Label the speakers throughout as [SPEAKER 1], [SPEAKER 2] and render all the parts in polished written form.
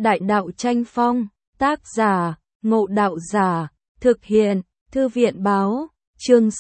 [SPEAKER 1] Đại đạo tranh phong, tác giả, Ngộ Đạo Giả, thực hiện, Thư viện báo, chương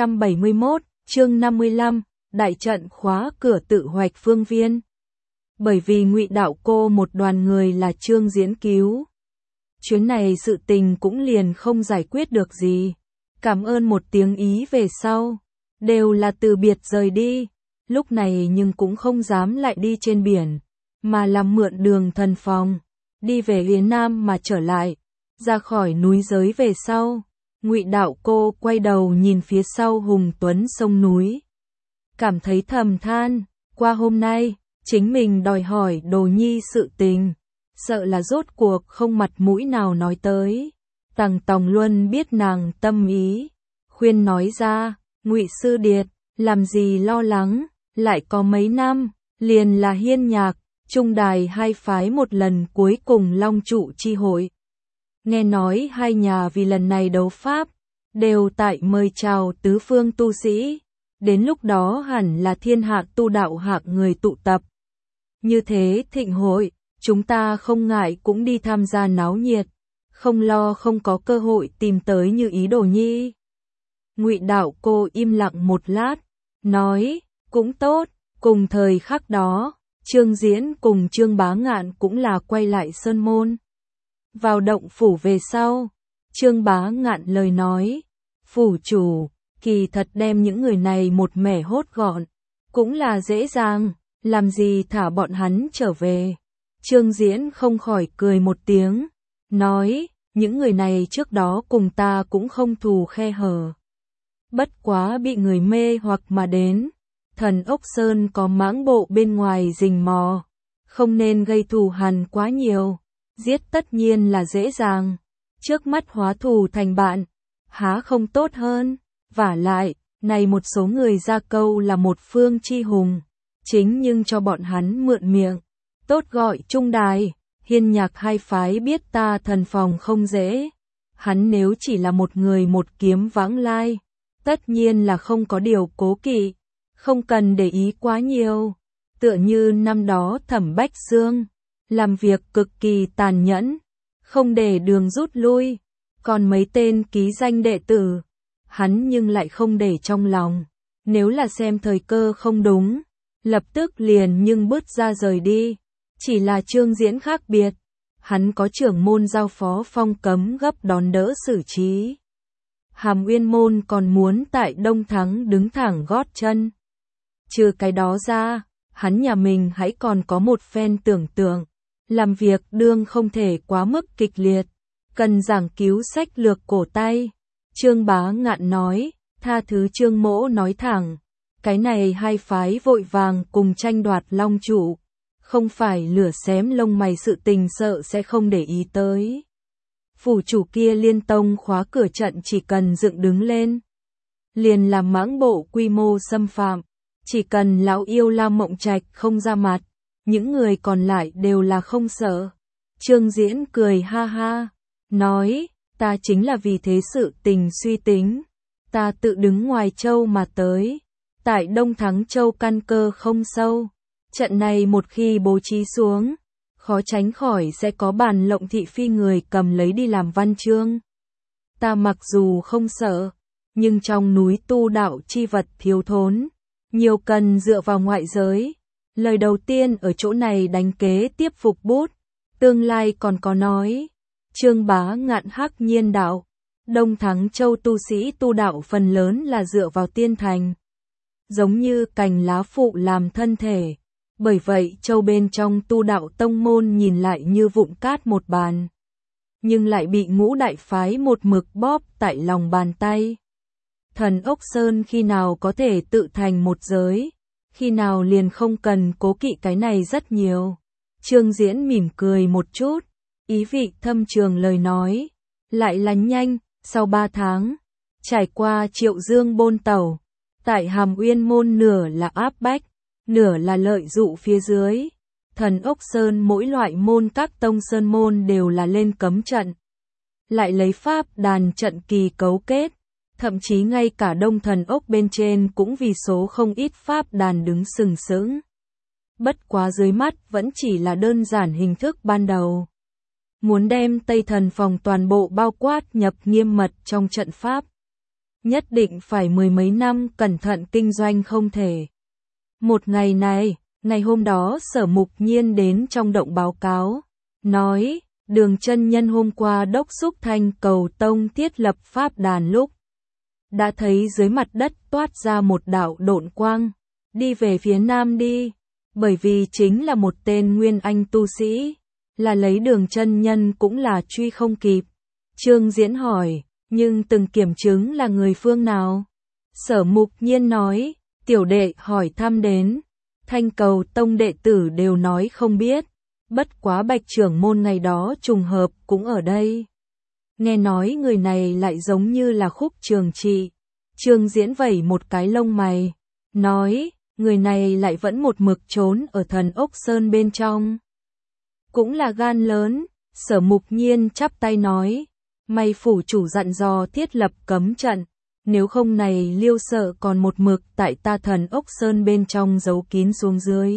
[SPEAKER 1] 671, chương 55, đại trận khóa cửa tự hoạch phương viên. Bởi vì Ngụy Đạo Cô một đoàn người là Trương Diễn cứu. Chuyến này sự tình cũng liền không giải quyết được gì. Cảm ơn một tiếng ý về sau, đều là từ biệt rời đi. Lúc này nhưng cũng không dám lại đi trên biển, mà làm mượn đường thần phòng, đi về Yến Nam mà trở lại. Ra khỏi núi giới về sau, Ngụy Đạo Cô quay đầu nhìn phía sau hùng tuấn sông núi. Cảm thấy thầm than, qua hôm nay, chính mình đòi hỏi Đồ Nhi sự tình, sợ là rốt cuộc không mặt mũi nào nói tới. Tằng Tòng Luân biết nàng tâm ý, khuyên nói ra, Ngụy Sư Điệt, làm gì lo lắng, lại có mấy năm, liền là hiên nhạc, trung đài hai phái một lần cuối cùng long trụ chi hội. Nghe nói hai nhà vì lần này đấu pháp, đều tại mời chào tứ phương tu sĩ, đến lúc đó hẳn là thiên hạ tu đạo hạng người tụ tập. Như thế thịnh hội, chúng ta không ngại cũng đi tham gia náo nhiệt, không lo không có cơ hội tìm tới Như Ý Đồ Nhi. Ngụy Đạo Cô im lặng một lát, nói, cũng tốt. Cùng thời khắc đó, Trương Diễn cùng Trương Bá Ngạn cũng là quay lại Sơn Môn. Vào động phủ về sau, Trương Bá Ngạn lời nói, phủ chủ, kỳ thật đem những người này một mẻ hốt gọn, cũng là dễ dàng, làm gì thả bọn hắn trở về. Trương Diễn không khỏi cười một tiếng, nói, những người này trước đó cùng ta cũng không thù khe hở. Bất quá bị người mê hoặc mà đến. Thần Ốc Sơn có mãng bộ bên ngoài rình mò, không nên gây thù hằn quá nhiều, giết tất nhiên là dễ dàng, trước mắt hóa thù thành bạn, há không tốt hơn. Vả lại, này một số người ra câu là một phương chi hùng, chính nhưng cho bọn hắn mượn miệng, tốt gọi trung đài, hiên nhạc hai phái biết ta thần phòng không dễ, hắn nếu chỉ là một người một kiếm vãng lai, tất nhiên là không có điều cố kỵ. Không cần để ý quá nhiều, tựa như năm đó Thẩm Bách Xương, làm việc cực kỳ tàn nhẫn, không để đường rút lui, còn mấy tên ký danh đệ tử, hắn nhưng lại không để trong lòng, nếu là xem thời cơ không đúng, lập tức liền nhưng bước ra rời đi, chỉ là Trương Diễn khác biệt, hắn có trưởng môn giao phó phong cấm gấp đón đỡ xử trí. Hàm Uyên môn còn muốn tại Đông Thắng đứng thẳng gót chân. Trừ cái đó ra, hắn nhà mình hãy còn có một phen tưởng tượng, làm việc đương không thể quá mức kịch liệt, cần giảng cứu sách lược cổ tay. Trương Bá Ngạn nói, tha thứ Trương Mỗ nói thẳng, cái này hai phái vội vàng cùng tranh đoạt long trụ, không phải lửa xém lông mày sự tình sợ sẽ không để ý tới. Phủ chủ kia liên tông khóa cửa trận chỉ cần dựng đứng lên, liền làm mãng bộ quy mô xâm phạm. Chỉ cần lão yêu La Mộng Trạch không ra mặt, những người còn lại đều là không sợ. Trương Diễn cười ha ha, nói, ta chính là vì thế sự tình suy tính. Ta tự đứng ngoài châu mà tới, tại Đông Thắng Châu căn cơ không sâu. Trận này một khi bố trí xuống, khó tránh khỏi sẽ có bàn lộng thị phi người cầm lấy đi làm văn chương. Ta mặc dù không sợ, nhưng trong núi tu đạo chi vật thiếu thốn. Nhiều cần dựa vào ngoại giới. Lời đầu tiên ở chỗ này đánh kế tiếp phục bút. Tương lai còn có nói. Trương Bá Ngạn hắc nhiên đạo. Đông Thắng Châu tu sĩ tu đạo phần lớn là dựa vào tiên thành. Giống như cành lá phụ làm thân thể. Bởi vậy châu bên trong tu đạo tông môn nhìn lại như vụn cát một bàn. Nhưng lại bị ngũ đại phái một mực bóp tại lòng bàn tay. Thần Ốc Sơn khi nào có thể tự thành một giới, khi nào liền không cần cố kỵ cái này rất nhiều. Trương Diễn mỉm cười một chút, ý vị thâm trường lời nói, lại là nhanh, sau 3 tháng, trải qua Triệu Dương bôn tàu, tại Hàm Uyên môn nửa là áp bách, nửa là lợi dụ phía dưới. Thần Ốc Sơn mỗi loại môn các tông sơn môn đều là lên cấm trận, lại lấy pháp đàn trận kỳ cấu kết. Thậm chí ngay cả Đông Thần Ốc bên trên cũng vì số không ít pháp đàn đứng sừng sững. Bất quá dưới mắt vẫn chỉ là đơn giản hình thức ban đầu. muốn đem Tây Thần Phòng toàn bộ bao quát nhập nghiêm mật trong trận pháp. Nhất định phải mười mấy năm cẩn thận kinh doanh không thể. Một ngày này, ngày hôm đó Sở Mục Nhiên đến trong động báo cáo, nói, Đường chân nhân hôm qua đốc xúc Thanh Cầu Tông thiết lập pháp đàn lúc, đã thấy dưới mặt đất toát ra một đạo độn quang, đi về phía nam đi, bởi vì chính là một tên nguyên anh tu sĩ, là lấy Đường chân nhân cũng là truy không kịp. Trương Diễn hỏi, nhưng từng kiểm chứng là người phương nào? Sở Mục Nhiên nói, tiểu đệ hỏi thăm đến, Thanh Cầu Tông đệ tử đều nói không biết, bất quá Bạch trưởng môn ngày đó trùng hợp cũng ở đây. Nghe nói người này lại giống như là Khúc Trường Trị. Trương Diễn vẩy một cái lông mày, nói, người này lại vẫn một mực trốn ở Thần Ốc Sơn bên trong. Cũng là gan lớn. Sở Mục Nhiên chắp tay nói, may phủ chủ dặn dò thiết lập cấm trận, nếu không này Liêu sợ còn một mực tại ta Thần Ốc Sơn bên trong giấu kín xuống dưới.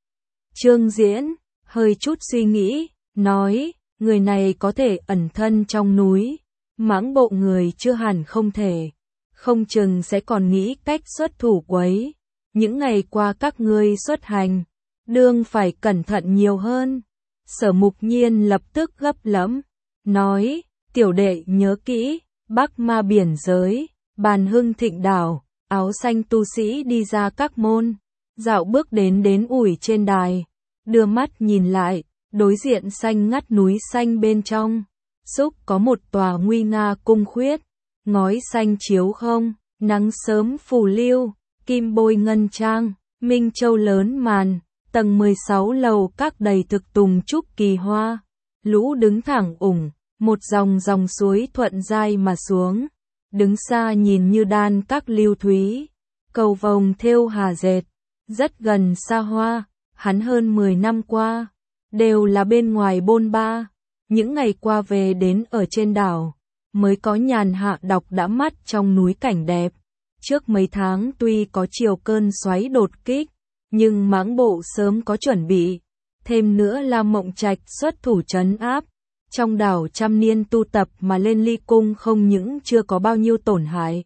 [SPEAKER 1] Trương Diễn hơi chút suy nghĩ, nói, người này có thể ẩn thân trong núi, mãng bộ người chưa hẳn không thể, không chừng sẽ còn nghĩ cách xuất thủ quấy. Những ngày qua các ngươi xuất hành, đương phải cẩn thận nhiều hơn. Sở Mục Nhiên lập tức gấp lẫm, nói, tiểu đệ nhớ kỹ, Bắc Ma biển giới, Bàn Hưng Thịnh đảo, áo xanh tu sĩ đi ra các môn, dạo bước đến ủi trên đài, đưa mắt nhìn lại, đối diện xanh ngắt núi xanh bên trong, xúc có một tòa nguy nga cung khuyết, ngói xanh chiếu không, nắng sớm phù lưu, kim bôi ngân trang, minh châu lớn màn, tầng 16 lầu các đầy thực tùng trúc kỳ hoa, lũ đứng thẳng ủng, một dòng dòng suối thuận dai mà xuống, đứng xa nhìn như đan các lưu thúy, cầu vồng thêu hà dệt, rất gần xa hoa. Hắn hơn 10 năm qua, đều là bên ngoài bôn ba, những ngày qua về đến ở trên đảo, mới có nhàn hạ đọc đã mắt trong núi cảnh đẹp. Trước mấy tháng tuy có chiều cơn xoáy đột kích, nhưng mãng bộ sớm có chuẩn bị, thêm nữa là Mộng Trạch xuất thủ trấn áp, trong đảo trăm niên tu tập mà lên ly cung không những chưa có bao nhiêu tổn hại.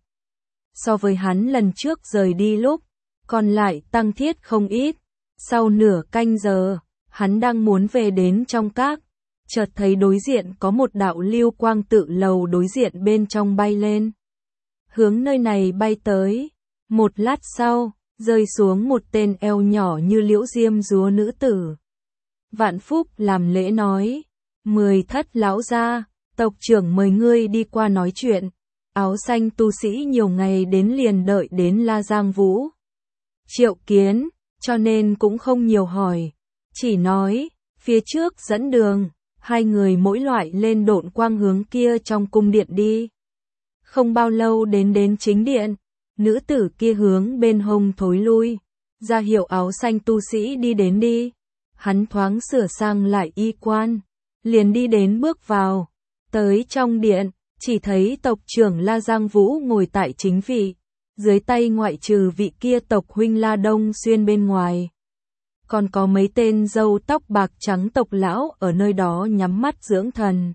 [SPEAKER 1] So với hắn lần trước rời đi lúc, còn lại tăng thiết không ít. Sau nửa canh giờ, hắn đang muốn về đến trong các, chợt thấy đối diện có một đạo lưu quang tự lầu đối diện bên trong bay lên. Hướng nơi này bay tới, một lát sau, rơi xuống một tên eo nhỏ như liễu diêm dúa nữ tử. Vạn Phúc làm lễ nói, 10 thất lão gia, tộc trưởng mời ngươi đi qua nói chuyện. Áo xanh tu sĩ nhiều ngày đến liền đợi đến La Giang Vũ triệu kiến, cho nên cũng không nhiều hỏi, chỉ nói, phía trước dẫn đường, hai người mỗi loại lên độn quang hướng kia trong cung điện đi. Không bao lâu đến chính điện, nữ tử kia hướng bên hông thối lui, ra hiệu áo xanh tu sĩ đi đến đi. Hắn thoáng sửa sang lại y quan, liền đi đến bước vào, tới trong điện, chỉ thấy tộc trưởng La Giang Vũ ngồi tại chính vị. Dưới tay ngoại trừ vị kia tộc huynh La Đông Xuyên bên ngoài, còn có mấy tên râu tóc bạc trắng tộc lão ở nơi đó nhắm mắt dưỡng thần.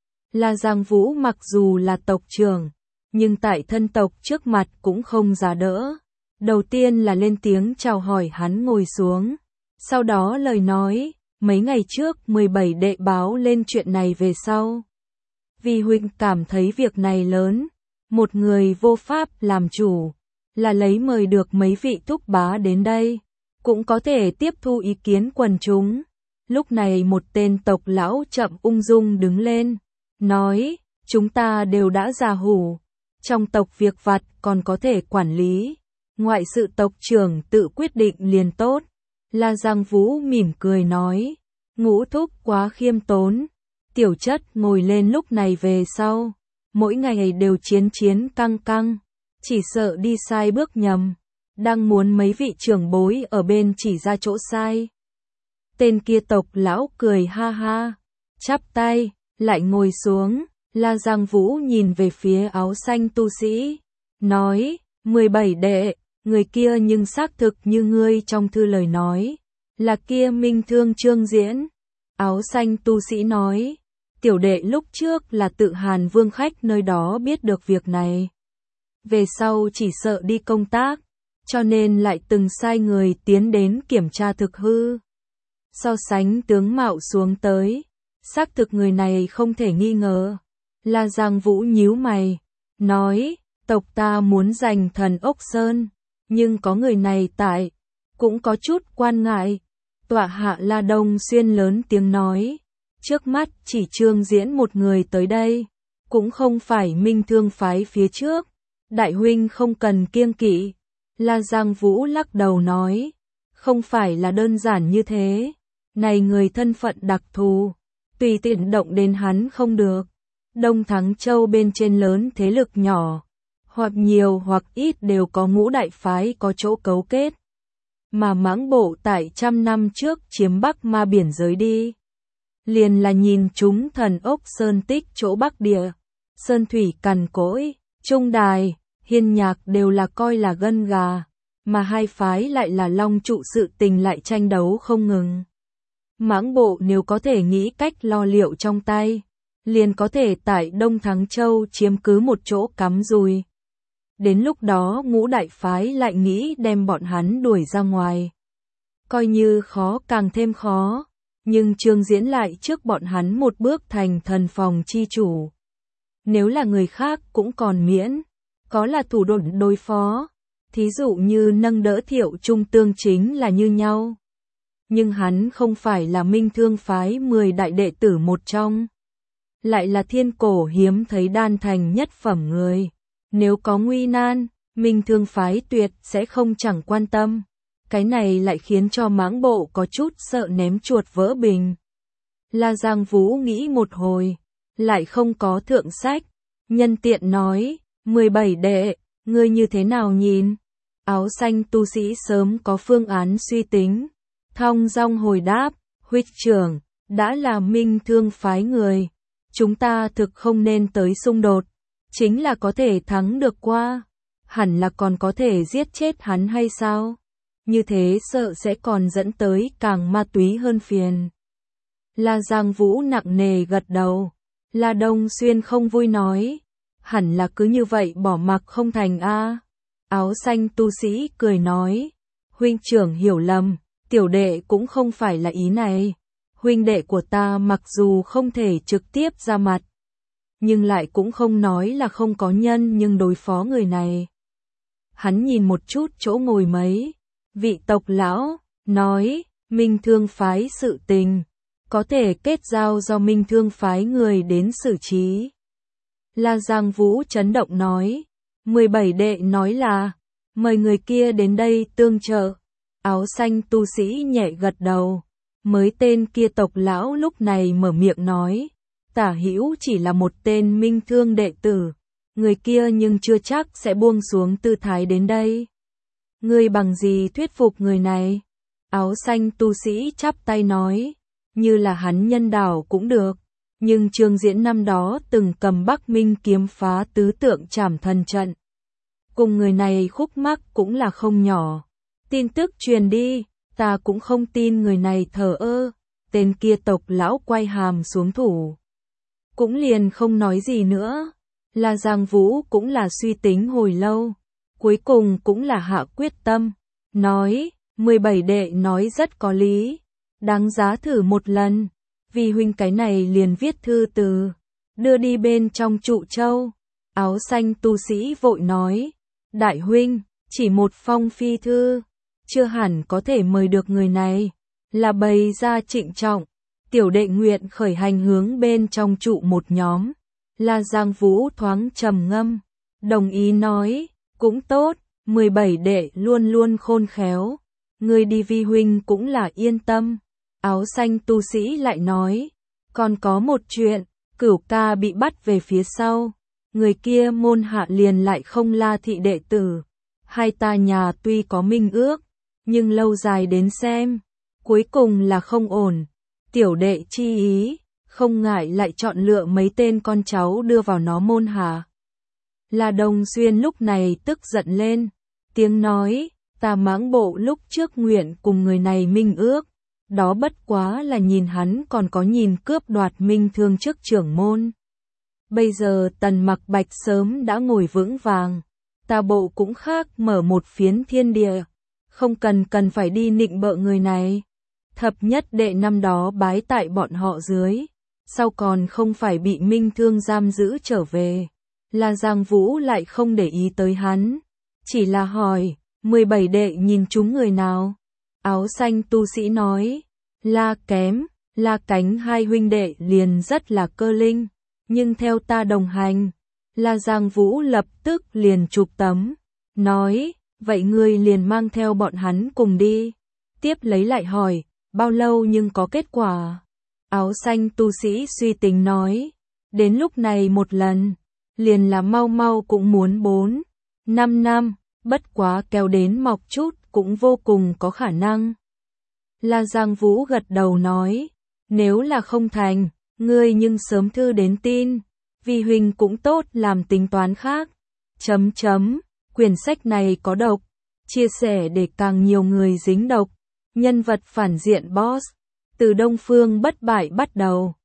[SPEAKER 1] La Giang Vũ mặc dù là tộc trưởng, nhưng tại thân tộc trước mặt cũng không giá đỡ. Đầu tiên là lên tiếng chào hỏi hắn ngồi xuống, sau đó lời nói, mấy ngày trước 17 đệ báo lên chuyện này về sau. Vì huynh cảm thấy việc này lớn, một người vô pháp làm chủ, là lấy mời được mấy vị thúc bá đến đây, cũng có thể tiếp thu ý kiến quần chúng. Lúc này một tên tộc lão chậm ung dung đứng lên, nói, chúng ta đều đã già hủ, trong tộc việc vặt còn có thể quản lý, ngoại sự tộc trưởng tự quyết định liền tốt. La Giang Vũ mỉm cười nói, Ngũ thúc quá khiêm tốn, tiểu chất ngồi lên lúc này về sau, mỗi ngày đều chiến căng căng, chỉ sợ đi sai bước nhầm, đang muốn mấy vị trưởng bối ở bên chỉ ra chỗ sai. Tên kia tộc lão cười ha ha, chắp tay, lại ngồi xuống. La Giang Vũ nhìn về phía áo xanh tu sĩ, nói, 17 đệ, người kia nhưng xác thực như ngươi trong thư lời nói, là kia Minh Thương Trương Diễn. Áo xanh tu sĩ nói, tiểu đệ lúc trước là tự Hàn Vương khách nơi đó biết được việc này. Về sau chỉ sợ đi công tác, cho nên lại từng sai người tiến đến kiểm tra thực hư. So sánh tướng mạo xuống tới, xác thực người này không thể nghi ngờ. La Giang Vũ nhíu mày, nói, tộc ta muốn giành Thần Ốc Sơn, nhưng có người này tại, cũng có chút quan ngại. Tọa hạ La Đông Xuyên lớn tiếng nói, trước mắt chỉ Trương Diễn một người tới đây, cũng không phải Minh Thương phái phía trước, đại huynh không cần kiêng kỵ. La Giang Vũ lắc đầu nói, không phải là đơn giản như thế, này người thân phận đặc thù, tùy tiện động đến hắn không được. Đông Thắng Châu bên trên lớn thế lực nhỏ, hoặc nhiều hoặc ít đều có ngũ đại phái có chỗ cấu kết. Mà Mãng Bộ tại trăm năm trước chiếm Bắc Ma biển giới đi, liền là nhìn chúng Thần Ốc Sơn tích chỗ Bắc địa, Sơn Thủy cằn cỗi, Trung Đài, Hiên Nhạc đều là coi là gân gà, mà hai phái lại là long trụ sự tình lại tranh đấu không ngừng. Mãng Bộ nếu có thể nghĩ cách lo liệu trong tay, liền có thể tại Đông Thắng Châu chiếm cứ một chỗ cắm rùi. Đến lúc đó ngũ đại phái lại nghĩ đem bọn hắn đuổi ra ngoài. Coi như khó càng thêm khó, nhưng Trương Diễn lại trước bọn hắn một bước thành thần phòng chi chủ. Nếu là người khác cũng còn miễn, có là thủ đoạn đối phó, thí dụ như nâng đỡ Thiệu Trung tương chính là như nhau. Nhưng hắn không phải là Minh Thương phái 10 đại đệ tử một trong, lại là thiên cổ hiếm thấy đan thành nhất phẩm người. Nếu có nguy nan, Minh Thương phái tuyệt sẽ không chẳng quan tâm. Cái này lại khiến cho Mãng Bộ có chút sợ ném chuột vỡ bình. La Giang Vũ nghĩ một hồi, lại không có thượng sách, nhân tiện nói, 17 đệ, ngươi như thế nào nhìn? Áo xanh tu sĩ sớm có phương án suy tính, thong dong hồi đáp, huynh trưởng, đã là Minh Thương phái người, chúng ta thực không nên tới xung đột, chính là có thể thắng được qua, hẳn là còn có thể giết chết hắn hay sao? Như thế sợ sẽ còn dẫn tới càng ma túy hơn phiền. La Giang Vũ nặng nề gật đầu, La Đông Xuyên không vui nói, hẳn là cứ như vậy bỏ mặc không thành a. Áo xanh tu sĩ cười nói, huynh trưởng hiểu lầm, tiểu đệ cũng không phải là ý này. Huynh đệ của ta mặc dù không thể trực tiếp ra mặt, nhưng lại cũng không nói là không có nhân nhưng đối phó người này. Hắn nhìn một chút chỗ ngồi mấy vị tộc lão, nói, Minh Thương phái sự tình, có thể kết giao do Minh Thương phái người đến xử trí. La Giang Vũ chấn động nói, 17 đệ nói là, mời người kia đến đây tương trợ. Áo xanh tu sĩ nhẹ gật đầu, mới tên kia tộc lão lúc này mở miệng nói, Tả Hữu chỉ là một tên Minh Thương đệ tử, người kia nhưng chưa chắc sẽ buông xuống tư thái đến đây. Ngươi bằng gì thuyết phục người này? Áo xanh tu sĩ chắp tay nói, như là hắn nhân đạo cũng được, nhưng Trương Diễn năm đó từng cầm Bắc Minh kiếm phá tứ tượng trảm thần trận. Cùng người này khúc mắc cũng là không nhỏ. Tin tức truyền đi, ta cũng không tin người này thờ ơ. Tên kia tộc lão quay hàm xuống thủ, cũng liền không nói gì nữa. La Giang Vũ cũng là suy tính hồi lâu, cuối cùng cũng là hạ quyết tâm, nói, 17 đệ nói rất có lý, đáng giá thử một lần, vì huynh cái này liền viết thư từ, đưa đi bên trong trụ châu. Áo xanh tu sĩ vội nói, đại huynh, chỉ một phong phi thư, chưa hẳn có thể mời được người này, là bày ra trịnh trọng. Tiểu đệ nguyện khởi hành hướng bên trong trụ một nhóm. La Giang Vũ thoáng trầm ngâm, đồng ý nói, cũng tốt, 17 đệ luôn luôn khôn khéo, người đi vi huynh cũng là yên tâm. Áo xanh tu sĩ lại nói, còn có một chuyện, Cửu ca bị bắt về phía sau, người kia môn hạ liền lại không La thị đệ tử, hai ta nhà tuy có minh ước, nhưng lâu dài đến xem, cuối cùng là không ổn. Tiểu đệ chi ý, không ngại lại chọn lựa mấy tên con cháu đưa vào nó môn hạ. La Đông Xuyên lúc này tức giận lên, tiếng nói, ta Mãng Bộ lúc trước nguyện cùng người này minh ước, đó bất quá là nhìn hắn còn có nhìn cướp đoạt minh thương trước trưởng môn. Bây giờ Tần Mặc Bạch sớm đã ngồi vững vàng, ta bộ cũng khác mở một phiến thiên địa, không cần phải đi nịnh bợ người này. Thập nhất đệ năm đó bái tại bọn họ dưới, sau còn không phải bị minh thương giam giữ trở về. La Giang Vũ lại không để ý tới hắn, chỉ là hỏi, 17 đệ nhìn chúng người nào? Áo xanh tu sĩ nói, La Kém, La Cánh hai huynh đệ liền rất là cơ linh, nhưng theo ta đồng hành. La Giang Vũ lập tức liền chụp tấm, nói, vậy ngươi liền mang theo bọn hắn cùng đi. Tiếp lấy lại hỏi, bao lâu nhưng có kết quả? Áo xanh tu sĩ suy tính nói, đến lúc này một lần, liền là mau cũng muốn 4-5 năm, bất quá kéo đến mọc chút cũng vô cùng có khả năng. La Giang Vũ gật đầu nói, nếu là không thành, ngươi nhưng sớm thư đến tin, vì huynh cũng tốt làm tính toán khác. Quyển sách này có độc, chia sẻ để càng nhiều người dính độc. Nhân vật phản diện boss, từ Đông Phương bất bại bắt đầu.